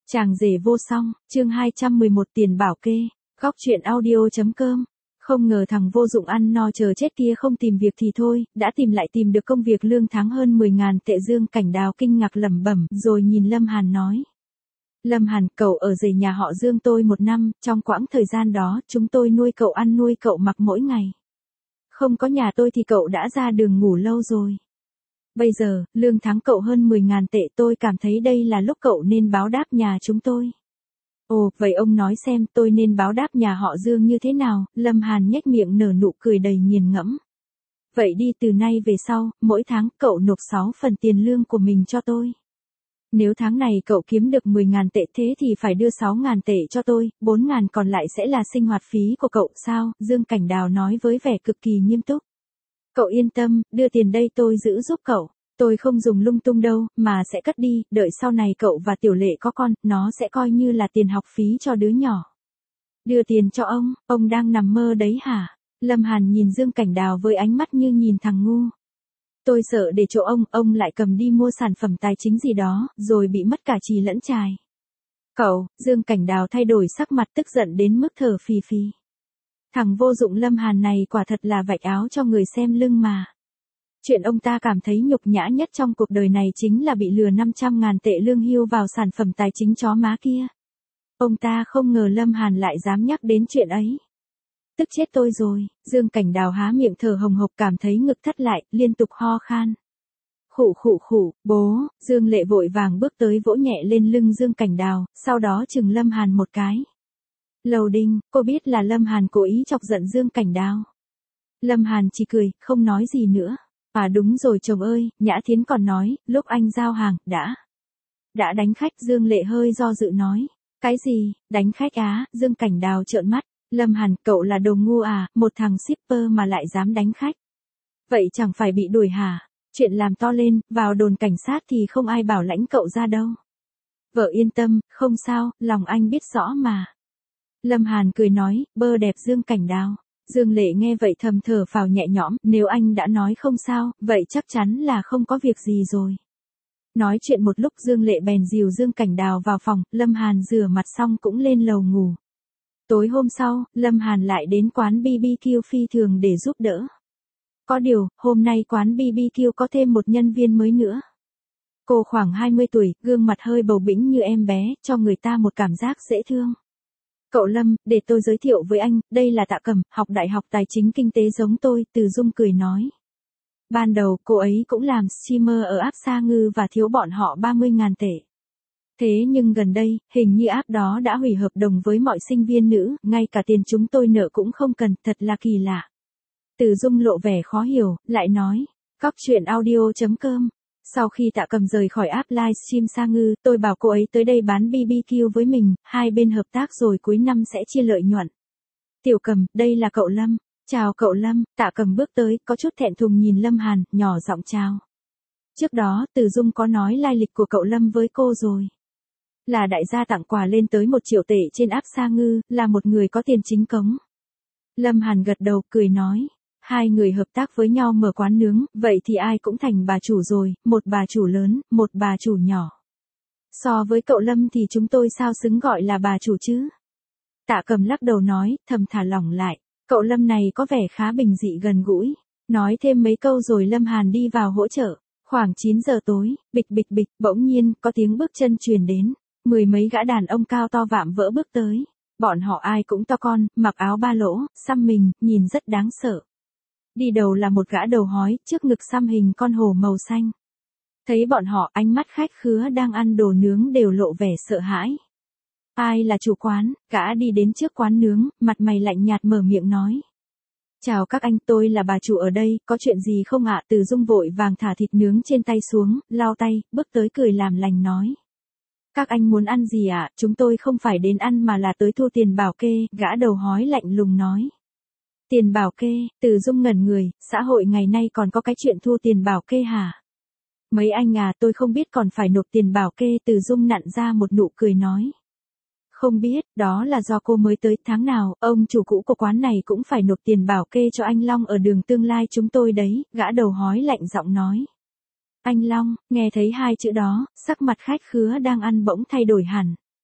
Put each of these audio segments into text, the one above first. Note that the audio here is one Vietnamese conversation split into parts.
Chàng rể vô song, chương 211 tiền bảo kê, góc truyện audio.com. Không ngờ thằng vô dụng ăn no chờ chết kia không tìm việc thì thôi, đã tìm được công việc lương tháng hơn 10.000 tệ. Dương Cảnh Đào kinh ngạc lẩm bẩm, rồi nhìn Lâm Hàn nói. Lâm Hàn, cậu ở rể nhà họ Dương tôi 1 năm, trong quãng thời gian đó, chúng tôi nuôi cậu ăn nuôi cậu mặc mỗi ngày. Không có nhà tôi thì cậu đã ra đường ngủ lâu rồi. Bây giờ, lương tháng cậu hơn 10.000 tệ, tôi cảm thấy đây là lúc cậu nên báo đáp nhà chúng tôi. Ồ, vậy ông nói xem tôi nên báo đáp nhà họ Dương như thế nào? Lâm Hàn nhếch miệng nở nụ cười đầy nghiền ngẫm. Vậy đi, từ nay về sau, mỗi tháng cậu nộp 6 phần tiền lương của mình cho tôi. Nếu tháng này cậu kiếm được 10.000 tệ thế thì phải đưa 6.000 tệ cho tôi, 4.000 còn lại sẽ là sinh hoạt phí của cậu, sao? Dương Cảnh Đào nói với vẻ cực kỳ nghiêm túc. Cậu yên tâm, đưa tiền đây tôi giữ giúp cậu. Tôi không dùng lung tung đâu, mà sẽ cất đi, đợi sau này cậu và Tiểu Lệ có con, nó sẽ coi như là tiền học phí cho đứa nhỏ. Đưa tiền cho ông đang nằm mơ đấy hả? Lâm Hàn nhìn Dương Cảnh Đào với ánh mắt như nhìn thằng ngu. Tôi sợ để chỗ ông lại cầm đi mua sản phẩm tài chính gì đó, rồi bị mất cả chì lẫn chài. Cậu, Dương Cảnh Đào thay đổi sắc mặt tức giận đến mức thở phì phì. Thằng vô dụng Lâm Hàn này quả thật là vạch áo cho người xem lưng mà. Chuyện ông ta cảm thấy nhục nhã nhất trong cuộc đời này chính là bị lừa 500.000 tệ lương hưu vào sản phẩm tài chính chó má kia. Ông ta không ngờ Lâm Hàn lại dám nhắc đến chuyện ấy. Tức chết tôi rồi, Dương Cảnh Đào há miệng thở hồng hộc, cảm thấy ngực thắt lại, liên tục ho khan. Khụ, bố, Dương Lệ vội vàng bước tới vỗ nhẹ lên lưng Dương Cảnh Đào, sau đó chừng Lâm Hàn một cái. Lầu Đinh, cô biết là Lâm Hàn cố ý chọc giận Dương Cảnh Đào. Lâm Hàn chỉ cười, không nói gì nữa. À đúng rồi chồng ơi, Nhã Thiến còn nói, lúc anh giao hàng, đã đánh khách. Dương Lệ hơi do dự nói. Cái gì, đánh khách á? Dương Cảnh Đào trợn mắt. Lâm Hàn, cậu là đồ ngu à, một thằng shipper mà lại dám đánh khách. Vậy chẳng phải bị đuổi hả? Chuyện làm to lên, vào đồn cảnh sát thì không ai bảo lãnh cậu ra đâu. Vợ yên tâm, không sao, lòng anh biết rõ mà. Lâm Hàn cười nói, bơ đẹp Dương Cảnh Đào. Dương Lệ nghe vậy thầm thở phào nhẹ nhõm, nếu anh đã nói không sao, vậy chắc chắn là không có việc gì rồi. Nói chuyện một lúc Dương Lệ bèn dìu Dương Cảnh Đào vào phòng, Lâm Hàn rửa mặt xong cũng lên lầu ngủ. Tối hôm sau, Lâm Hàn lại đến quán BBQ phi thường để giúp đỡ. Có điều, hôm nay quán BBQ có thêm một nhân viên mới nữa. Cô khoảng 20 tuổi, gương mặt hơi bầu bĩnh như em bé, cho người ta một cảm giác dễ thương. Cậu Lâm, để tôi giới thiệu với anh, đây là Tạ Cẩm, học đại học tài chính kinh tế giống tôi, Từ Dung cười nói. Ban đầu, cô ấy cũng làm streamer ở app Sa Ngư và thiếu bọn họ 30.000 tệ. Thế nhưng gần đây, hình như app đó đã hủy hợp đồng với mọi sinh viên nữ, ngay cả tiền chúng tôi nợ cũng không cần, thật là kỳ lạ. Từ Dung lộ vẻ khó hiểu, lại nói, góc truyện audio.com. Sau khi Tạ Cẩm rời khỏi app livestream Sa Ngư, tôi bảo cô ấy tới đây bán BBQ với mình, hai bên hợp tác rồi cuối năm sẽ chia lợi nhuận. Tiểu Cẩm, đây là cậu Lâm. Chào cậu Lâm. Tạ Cẩm bước tới, có chút thẹn thùng nhìn Lâm Hàn, nhỏ giọng chào. Trước đó, Từ Dung có nói lai lịch của cậu Lâm với cô rồi. Là đại gia tặng quà lên tới 1 triệu tệ trên app Sa Ngư, là một người có tiền chính cống. Lâm Hàn gật đầu, cười nói. Hai người hợp tác với nhau mở quán nướng, vậy thì ai cũng thành bà chủ rồi, một bà chủ lớn, một bà chủ nhỏ. So với cậu Lâm thì chúng tôi sao xứng gọi là bà chủ chứ? Tạ Cẩm lắc đầu nói, thầm thả lỏng lại. Cậu Lâm này có vẻ khá bình dị gần gũi. Nói thêm mấy câu rồi Lâm Hàn đi vào hỗ trợ. Khoảng 9 giờ tối, bịch, bỗng nhiên, có tiếng bước chân truyền đến. 10 mấy gã đàn ông cao to vạm vỡ bước tới. Bọn họ ai cũng to con, mặc áo ba lỗ, xăm mình, nhìn rất đáng sợ. Đi đầu là một gã đầu hói, trước ngực xăm hình con hổ màu xanh. Thấy bọn họ, ánh mắt khách khứa đang ăn đồ nướng đều lộ vẻ sợ hãi. Ai là chủ quán? Gã đi đến trước quán nướng, mặt mày lạnh nhạt mở miệng nói. Chào các anh, tôi là bà chủ ở đây, có chuyện gì không ạ? Từ Dung vội vàng thả thịt nướng trên tay xuống, lau tay, bước tới cười làm lành nói. Các anh muốn ăn gì ạ? Chúng tôi không phải đến ăn mà là tới thu tiền bảo kê, gã đầu hói lạnh lùng nói. Tiền bảo kê? Từ Dung ngẩn người, xã hội ngày nay còn có cái chuyện thu tiền bảo kê hả? Mấy anh à, tôi không biết còn phải nộp tiền bảo kê. Từ Dung nặn ra một nụ cười nói. Không biết, đó là do cô mới tới, tháng nào, ông chủ cũ của quán này cũng phải nộp tiền bảo kê cho anh Long ở đường tương lai chúng tôi đấy, gã đầu hói lạnh giọng nói. Anh Long, nghe thấy hai chữ đó, sắc mặt khách khứa đang ăn bỗng thay đổi hẳn.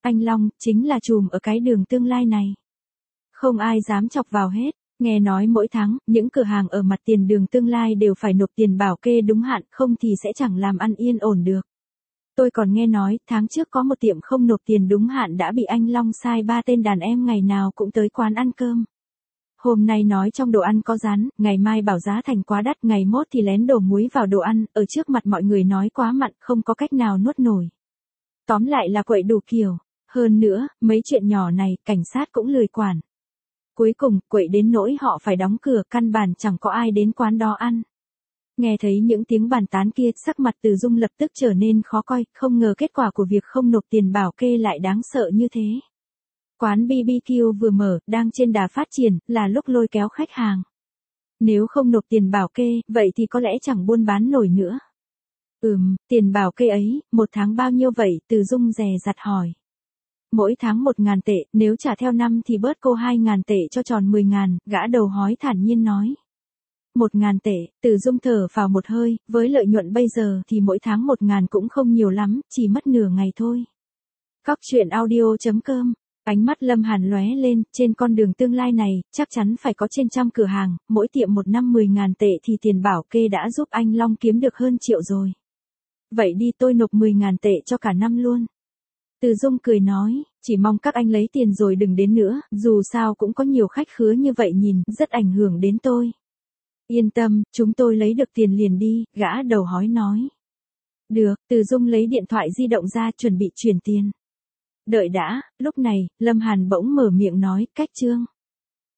Anh Long, chính là trùm ở cái đường tương lai này. Không ai dám chọc vào hết. Nghe nói mỗi tháng, những cửa hàng ở mặt tiền đường tương lai đều phải nộp tiền bảo kê đúng hạn, không thì sẽ chẳng làm ăn yên ổn được. Tôi còn nghe nói, tháng trước có một tiệm không nộp tiền đúng hạn đã bị anh Long sai 3 tên đàn em ngày nào cũng tới quán ăn cơm. Hôm nay nói trong đồ ăn có rán, ngày mai bảo giá thành quá đắt, ngày mốt thì lén đổ muối vào đồ ăn, ở trước mặt mọi người nói quá mặn, không có cách nào nuốt nổi. Tóm lại là quậy đủ kiểu. Hơn nữa, mấy chuyện nhỏ này, cảnh sát cũng lười quản. Cuối cùng, quậy đến nỗi họ phải đóng cửa, căn bản chẳng có ai đến quán đó ăn. Nghe thấy những tiếng bàn tán kia, sắc mặt Từ Dung lập tức trở nên khó coi, không ngờ kết quả của việc không nộp tiền bảo kê lại đáng sợ như thế. Quán BBQ vừa mở, đang trên đà phát triển, là lúc lôi kéo khách hàng. Nếu không nộp tiền bảo kê, vậy thì có lẽ chẳng buôn bán nổi nữa. Tiền bảo kê ấy, một tháng bao nhiêu vậy? Từ Dung dè dặt hỏi. Mỗi tháng 1.000 tệ, nếu trả theo năm thì bớt cô 2.000 tệ cho tròn 10.000, gã đầu hói thản nhiên nói. 1.000 tệ, Từ Dung thở phào một hơi, với lợi nhuận bây giờ thì mỗi tháng 1.000 cũng không nhiều lắm, chỉ mất nửa ngày thôi. Cóc truyện audio.com. Ánh mắt Lâm Hàn lóe lên, trên con đường tương lai này, chắc chắn phải có trên trăm cửa hàng, mỗi tiệm một năm 10.000 tệ thì tiền bảo kê đã giúp anh Long kiếm được hơn triệu rồi. Vậy đi tôi nộp 10.000 tệ cho cả năm luôn. Từ Dung cười nói, chỉ mong các anh lấy tiền rồi đừng đến nữa, dù sao cũng có nhiều khách khứa như vậy nhìn, rất ảnh hưởng đến tôi. Yên tâm, chúng tôi lấy được tiền liền đi, gã đầu hói nói. Được, Từ Dung lấy điện thoại di động ra chuẩn bị chuyển tiền. Đợi đã, lúc này, Lâm Hàn bỗng mở miệng nói, cách Trương.